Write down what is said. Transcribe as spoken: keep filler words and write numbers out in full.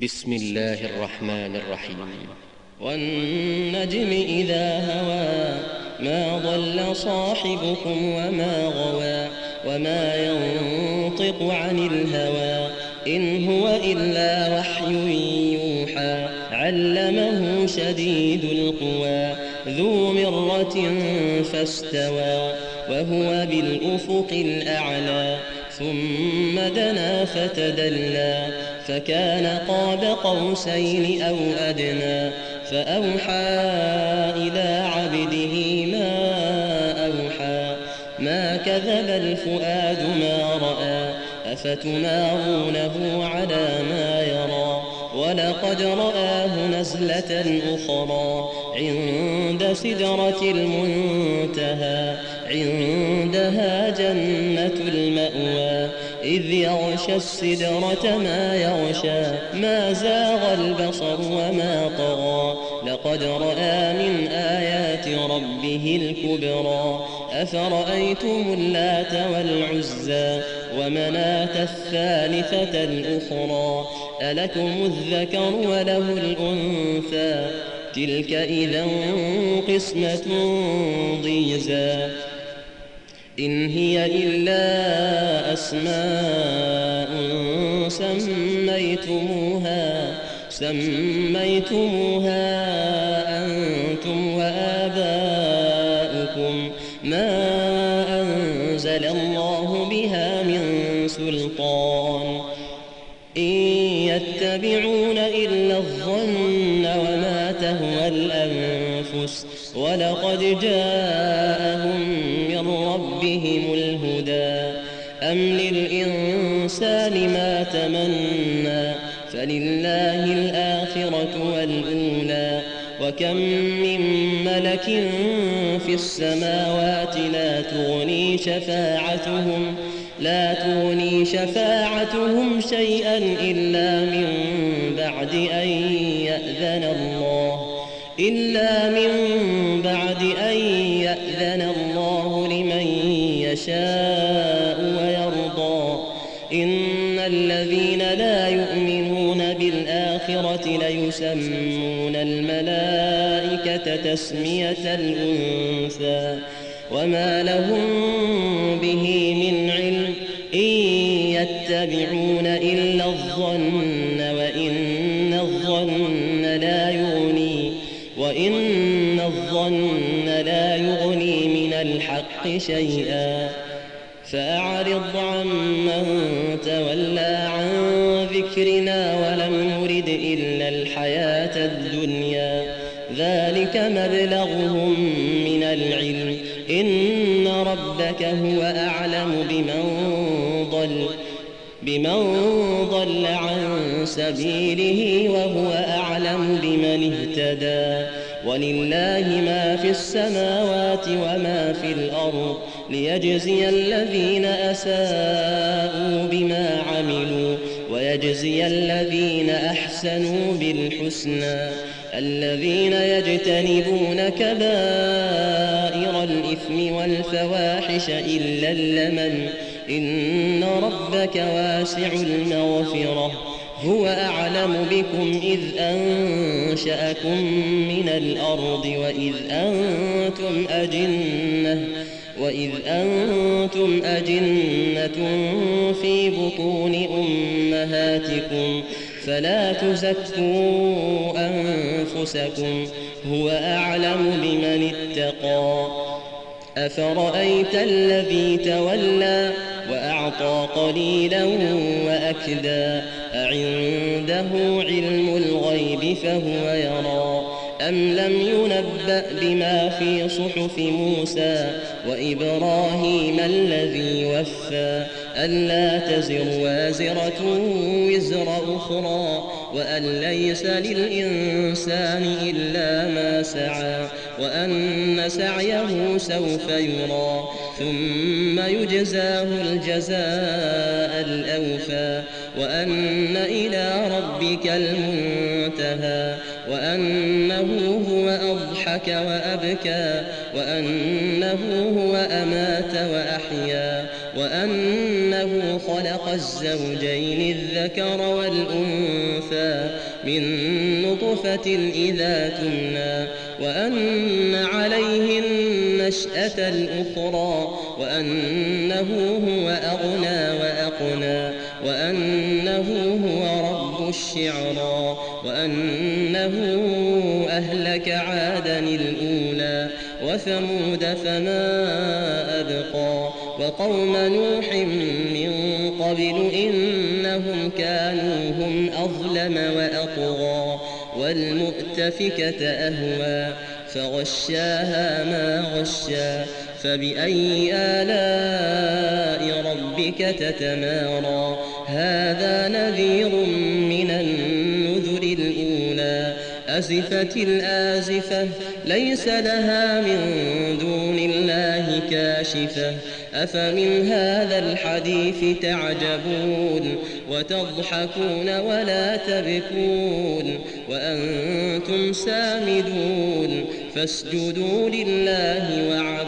بسم الله الرحمن الرحيم. والنجم إذا هوى ما ضل صاحبكم وما غوى وما ينطق عن الهوى إن هو إلا وحي يوحى علمه شديد القوى ذو مرة فاستوى وهو بالأفق الأعلى ثم دنا فتدلى فكان قاب قوسين أو أدنى فأوحى إلى عبده ما أوحى ما كذب الفؤاد ما رأى أفتمارونه على ما يرى ولقد رآه نزلة أخرى عند سدرة المنتهى عندها جنة المأوى إذ يغشى السدرة ما يغشى ما زاغ البصر وما طغى لقد رأى من آيات ربه الكبرى أفرأيتم اللات والعزى ومناة الثالثة الأخرى ألكم الذكر وله الأنثى تلك إذا قسمة ضيزى إن هي إلا أسماء سميتموها سميتموها أنتم وآباؤكم ما أنزل الله بها من سلطان إن يتبعون إلا الظن وما تهوى الأنفس ولقد جاءهم من ربهم الهدى أم للإنسان ما تمنى فلله الآخرة والأولى وكم من ملك في السماوات لا تغني شفاعتهم لا تغني شفاعتهم شيئا إلا من بعد أن يأذن الله إلا من بعد أن يأذن الله لمن يشاء ويرضى إن الذين لا يؤمنون بالآخرة ليسمون الملائكة تسمية الأنثى وما لهم به من علم إن يتبعون إلا الظن وإن الظن لا يغني وإن الظن لا يغني من الحق شيئا فأعرض عمن تولى عن ذكرنا ولم يرد إلا الحياة الدنيا ذلك مبلغهم من العلم إن ربك هو أعلم بمن ضل بمن ضل عن سبيله وهو أعلم بمن اهتدى ولله ما في السماوات وما في الأرض ليجزي الذين أساءوا بما عملوا ويجزي الذين أحسنوا بالحسنى الذين يجتنبون كبائر الإثم والفواحش إلا اللمم إن ربك واسع المغفرة هو أعلم بكم إذ أنشأكم من الأرض وإذ أنتم أجنة وإذ أنتم أجنة في بطون أمهاتكم فلا تزكوا أنفسكم هو أعلم بمن اتقى أفرأيت الذي تولى وأعطى قليلا وأكدى أعنده علم الغيب فهو يرى أم لم ينبأ بما في صحف موسى وإبراهيم الذي وفى ألا تزر وازرة وزر أخرى وأن ليس للإنسان إلا ما سعى وأن سعيه سوف يرى ثم يجزاه الجزاء الأوفى وأن إلى ربك المنتهى وأنه هو أضحك وأبكى وأنه هو أمات وأحيا وأنه خلق الزوجين الذكر والأنثى من نطفة إذا تمنى وأن عليه النشأة الأخرى وأنه هو أغنى وأقنى وأنه هو رب الشعرى وأنه أهلك عادا الأولى وثمود فما أبقى وقوم نوح من قبل إنهم كانوا هم أظلم وأطغى والمؤتفكة أهوى فغشاها ما غشا فبأي آلاء ربك تتمارى هذا نذير من النذر الأولى أزفت الآزفة ليس لها من دون الله كاشفة أفمن هذا الحديث تعجبون وتضحكون ولا تبكون وأنتم سامدون فاسجدوا لله واعبدوا